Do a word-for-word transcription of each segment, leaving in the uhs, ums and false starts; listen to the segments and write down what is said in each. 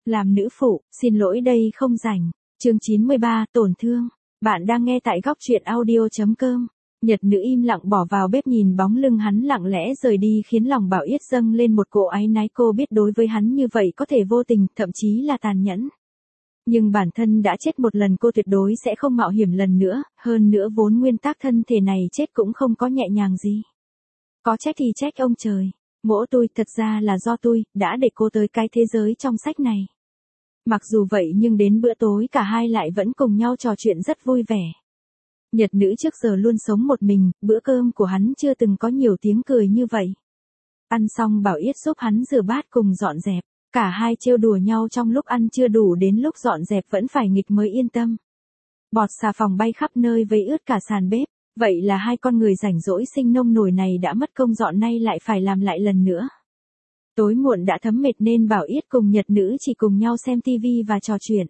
Làm nữ phụ, xin lỗi đây không rảnh. Chương chín mươi ba, tổn thương. Bạn đang nghe tại góc truyện audio.com. Nhật nữ im lặng bỏ vào bếp nhìn bóng lưng hắn lặng lẽ rời đi khiến lòng Bảo Yết dâng lên một cỗ áy náy. Cô biết đối với hắn như vậy có thể vô tình, thậm chí là tàn nhẫn. Nhưng bản thân đã chết một lần, cô tuyệt đối sẽ không mạo hiểm lần nữa, hơn nữa vốn nguyên tắc thân thể này chết cũng không có nhẹ nhàng gì. Có trách thì trách ông trời. Mỗ tôi, thật ra là do tôi, đã để cô tới cái thế giới trong sách này. Mặc dù vậy nhưng đến bữa tối cả hai lại vẫn cùng nhau trò chuyện rất vui vẻ. Nhật nữ trước giờ luôn sống một mình, bữa cơm của hắn chưa từng có nhiều tiếng cười như vậy. Ăn xong Bảo Yết giúp hắn rửa bát cùng dọn dẹp, cả hai trêu đùa nhau trong lúc ăn chưa đủ đến lúc dọn dẹp vẫn phải nghịch mới yên tâm. Bọt xà phòng bay khắp nơi vây ướt cả sàn bếp, vậy là hai con người rảnh rỗi sinh nông nổi này đã mất công dọn nay lại phải làm lại lần nữa. Tối muộn đã thấm mệt nên Bảo Yết cùng Nhật nữ chỉ cùng nhau xem tivi và trò chuyện.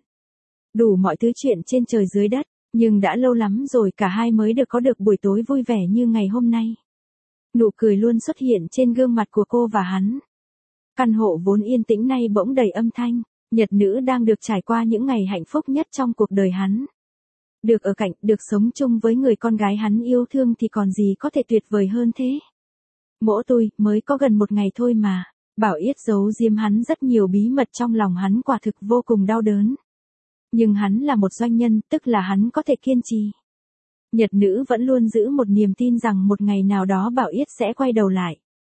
Đủ mọi thứ chuyện trên trời dưới đất, nhưng đã lâu lắm rồi cả hai mới được có được buổi tối vui vẻ như ngày hôm nay. Nụ cười luôn xuất hiện trên gương mặt của cô và hắn. Căn hộ vốn yên tĩnh nay bỗng đầy âm thanh, Nhật nữ đang được trải qua những ngày hạnh phúc nhất trong cuộc đời hắn. Được ở cạnh, được sống chung với người con gái hắn yêu thương thì còn gì có thể tuyệt vời hơn thế. Mỗ tôi, mới có gần một ngày thôi mà. Bảo Yết giấu giếm hắn rất nhiều bí mật, trong lòng hắn quả thực vô cùng đau đớn. Nhưng hắn là một doanh nhân, tức là hắn có thể kiên trì. Nhật nữ vẫn luôn giữ một niềm tin rằng một ngày nào đó Bảo Yết sẽ quay đầu lại.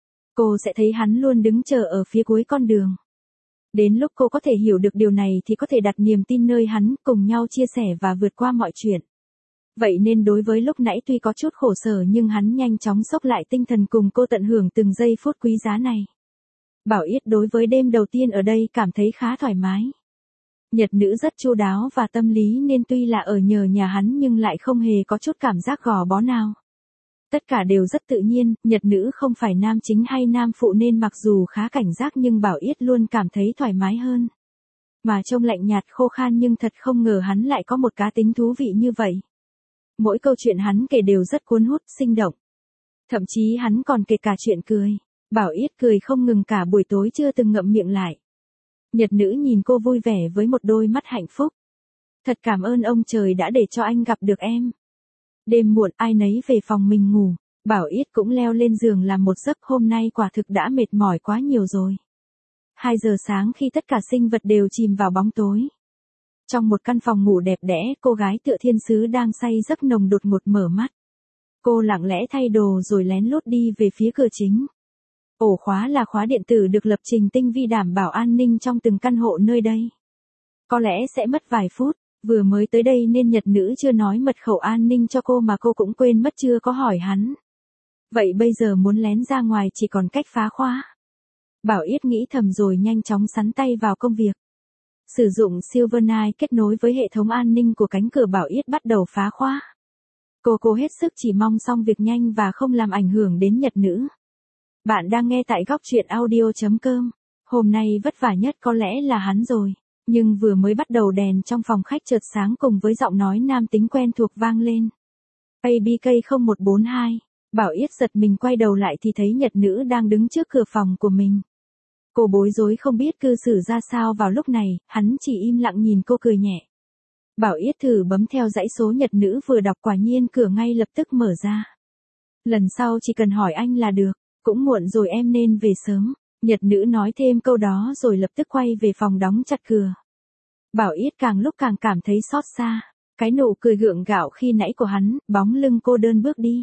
Cô sẽ thấy hắn luôn đứng chờ ở phía cuối con đường. Đến lúc cô có thể hiểu được điều này thì có thể đặt niềm tin nơi hắn, cùng nhau chia sẻ và vượt qua mọi chuyện. Vậy nên đối với lúc nãy tuy có chút khổ sở nhưng hắn nhanh chóng xốc lại tinh thần cùng cô tận hưởng từng giây phút quý giá này. Bảo Yết đối với đêm đầu tiên ở đây cảm thấy khá thoải mái. Nhật nữ rất chu đáo và tâm lý nên tuy là ở nhờ nhà hắn nhưng lại không hề có chút cảm giác gò bó nào. Tất cả đều rất tự nhiên, Nhật nữ không phải nam chính hay nam phụ nên mặc dù khá cảnh giác nhưng Bảo Yết luôn cảm thấy thoải mái hơn. Mà trông lạnh nhạt khô khan nhưng thật không ngờ hắn lại có một cá tính thú vị như vậy. Mỗi câu chuyện hắn kể đều rất cuốn hút, sinh động. Thậm chí hắn còn kể cả chuyện cười. Bảo Yết cười không ngừng cả buổi tối chưa từng ngậm miệng lại. Nhật nữ nhìn cô vui vẻ với một đôi mắt hạnh phúc. Thật cảm ơn ông trời đã để cho anh gặp được em. Đêm muộn ai nấy về phòng mình ngủ, Bảo Yết cũng leo lên giường làm một giấc, hôm nay quả thực đã mệt mỏi quá nhiều rồi. Hai giờ sáng khi tất cả sinh vật đều chìm vào bóng tối. Trong một căn phòng ngủ đẹp đẽ, cô gái tựa thiên sứ đang say giấc nồng đột ngột mở mắt. Cô lặng lẽ thay đồ rồi lén lút đi về phía cửa chính. Ổ khóa là khóa điện tử được lập trình tinh vi đảm bảo an ninh trong từng căn hộ nơi đây. Có lẽ sẽ mất vài phút, vừa mới tới đây nên Nhật nữ chưa nói mật khẩu an ninh cho cô mà cô cũng quên mất chưa có hỏi hắn. Vậy bây giờ muốn lén ra ngoài chỉ còn cách phá khóa. Bảo Yết nghĩ thầm rồi nhanh chóng sắn tay vào công việc. Sử dụng Silverknife kết nối với hệ thống an ninh của cánh cửa, Bảo Yết bắt đầu phá khóa. Cô cố hết sức chỉ mong xong việc nhanh và không làm ảnh hưởng đến Nhật nữ. Bạn đang nghe tại góc truyện audio.com. Hôm nay vất vả nhất có lẽ là hắn rồi. Nhưng vừa mới bắt đầu đèn trong phòng khách chợt sáng cùng với giọng nói nam tính quen thuộc vang lên. a bê ca không một bốn hai. Bảo Yết giật mình quay đầu lại thì thấy Nhật nữ đang đứng trước cửa phòng của mình. Cô bối rối không biết cư xử ra sao vào lúc này, hắn chỉ im lặng nhìn cô cười nhẹ. Bảo Yết thử bấm theo dãy số Nhật nữ vừa đọc, quả nhiên cửa ngay lập tức mở ra. Lần sau chỉ cần hỏi anh là được. Cũng muộn rồi em nên về sớm. Nhật nữ nói thêm câu đó rồi lập tức quay về phòng đóng chặt cửa. Bảo Yết càng lúc càng cảm thấy xót xa. Cái nụ cười gượng gạo khi nãy của hắn, bóng lưng cô đơn bước đi.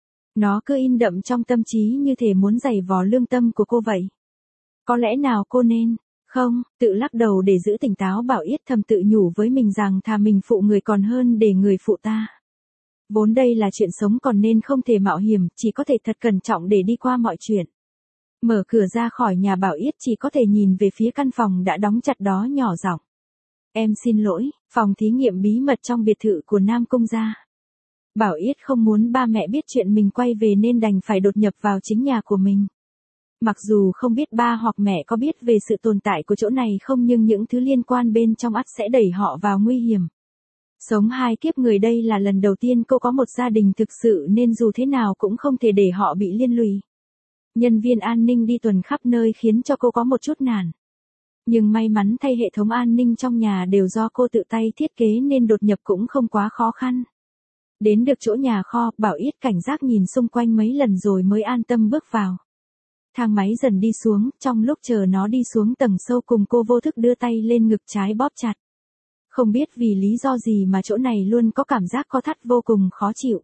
Nó cứ in đậm trong tâm trí như thể muốn giày vò lương tâm của cô vậy. Có lẽ nào cô nên, không, tự lắc đầu để giữ tỉnh táo. Bảo Yết thầm tự nhủ với mình rằng thà mình phụ người còn hơn để người phụ ta. Vốn đây là chuyện sống còn nên không thể mạo hiểm, chỉ có thể thật cẩn trọng để đi qua mọi chuyện. Mở cửa ra khỏi nhà, Bảo Yết chỉ có thể nhìn về phía căn phòng đã đóng chặt đó, nhỏ giọng. Em xin lỗi, phòng thí nghiệm bí mật trong biệt thự của Nam Cung gia. Bảo Yết không muốn ba mẹ biết chuyện mình quay về nên đành phải đột nhập vào chính nhà của mình. Mặc dù không biết ba hoặc mẹ có biết về sự tồn tại của chỗ này không nhưng những thứ liên quan bên trong ắt sẽ đẩy họ vào nguy hiểm. Sống hai kiếp người đây là lần đầu tiên cô có một gia đình thực sự nên dù thế nào cũng không thể để họ bị liên lụy. Nhân viên an ninh đi tuần khắp nơi khiến cho cô có một chút nản. Nhưng may mắn thay hệ thống an ninh trong nhà đều do cô tự tay thiết kế nên đột nhập cũng không quá khó khăn. Đến được chỗ nhà kho, Bảo Yết cảnh giác nhìn xung quanh mấy lần rồi mới an tâm bước vào. Thang máy dần đi xuống, trong lúc chờ nó đi xuống tầng sâu cùng cô vô thức đưa tay lên ngực trái bóp chặt. Không biết vì lý do gì mà chỗ này luôn có cảm giác co thắt vô cùng khó chịu.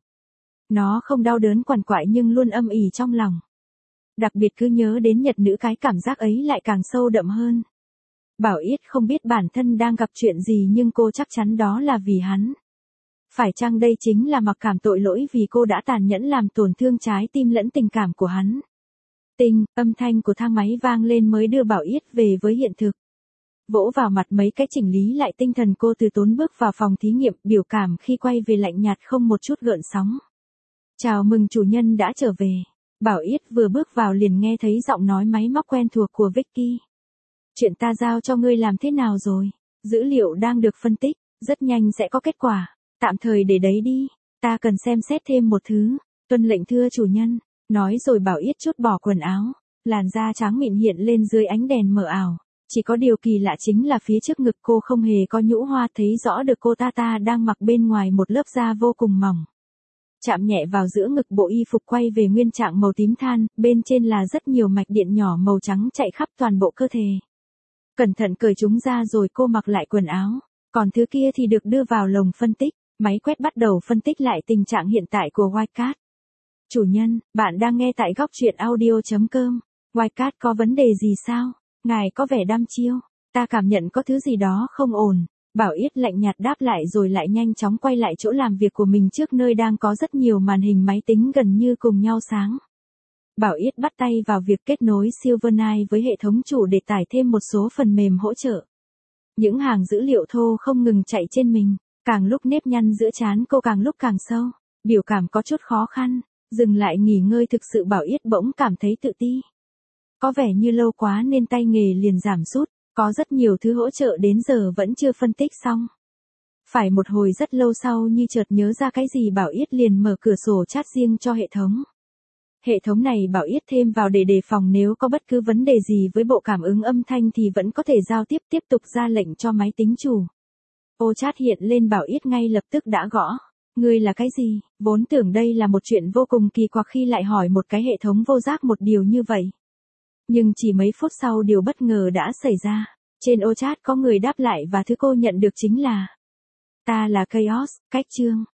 Nó không đau đớn quằn quại nhưng luôn âm ỉ trong lòng. Đặc biệt cứ nhớ đến Nhật nữ cái cảm giác ấy lại càng sâu đậm hơn. Bảo Yết không biết bản thân đang gặp chuyện gì nhưng cô chắc chắn đó là vì hắn. Phải chăng đây chính là mặc cảm tội lỗi vì cô đã tàn nhẫn làm tổn thương trái tim lẫn tình cảm của hắn. Tinh, âm thanh của thang máy vang lên mới đưa Bảo Yết về với hiện thực. Vỗ vào mặt mấy cái chỉnh lý lại tinh thần cô từ tốn bước vào phòng thí nghiệm, biểu cảm khi quay về lạnh nhạt không một chút gợn sóng. Chào mừng chủ nhân đã trở về. Bảo Yết vừa bước vào liền nghe thấy giọng nói máy móc quen thuộc của Vicky. Chuyện ta giao cho ngươi làm thế nào rồi? Dữ liệu đang được phân tích, rất nhanh sẽ có kết quả. Tạm thời để đấy đi, ta cần xem xét thêm một thứ. Tuân lệnh thưa chủ nhân. Nói rồi Bảo Yết trút bỏ quần áo. Làn da trắng mịn hiện lên dưới ánh đèn mờ ảo. Chỉ có điều kỳ lạ chính là phía trước ngực cô không hề có nhũ hoa, thấy rõ được cô ta ta đang mặc bên ngoài một lớp da vô cùng mỏng. Chạm nhẹ vào giữa ngực, bộ y phục quay về nguyên trạng màu tím than, bên trên là rất nhiều mạch điện nhỏ màu trắng chạy khắp toàn bộ cơ thể. Cẩn thận cởi chúng ra rồi cô mặc lại quần áo, còn thứ kia thì được đưa vào lồng phân tích, máy quét bắt đầu phân tích lại tình trạng hiện tại của Wildcat. Chủ nhân, bạn đang nghe tại góc truyện audio chấm com. Wildcat có vấn đề gì sao? Ngài có vẻ đăm chiêu, ta cảm nhận có thứ gì đó không ổn. Bảo Yết lạnh nhạt đáp lại rồi lại nhanh chóng quay lại chỗ làm việc của mình trước nơi đang có rất nhiều màn hình máy tính gần như cùng nhau sáng. Bảo Yết bắt tay vào việc kết nối Silvernight với hệ thống chủ để tải thêm một số phần mềm hỗ trợ. Những hàng dữ liệu thô không ngừng chạy trên mình, càng lúc nếp nhăn giữa trán cô càng lúc càng sâu, biểu cảm có chút khó khăn, dừng lại nghỉ ngơi thực sự Bảo Yết bỗng cảm thấy tự ti. Có vẻ như lâu quá nên tay nghề liền giảm sút. Có rất nhiều thứ hỗ trợ đến giờ vẫn chưa phân tích xong. Phải một hồi rất lâu sau như chợt nhớ ra cái gì Bảo Yết liền mở cửa sổ chat riêng cho hệ thống. Hệ thống này Bảo Yết thêm vào để đề phòng nếu có bất cứ vấn đề gì với bộ cảm ứng âm thanh thì vẫn có thể giao tiếp tiếp tục ra lệnh cho máy tính chủ. Ô chat hiện lên Bảo Yết ngay lập tức đã gõ. Ngươi là cái gì? Vốn tưởng đây là một chuyện vô cùng kỳ quặc khi lại hỏi một cái hệ thống vô giác một điều như vậy. Nhưng chỉ mấy phút sau điều bất ngờ đã xảy ra. Trên ô chat có người đáp lại và thứ cô nhận được chính là: Ta là Chaos, cách chương.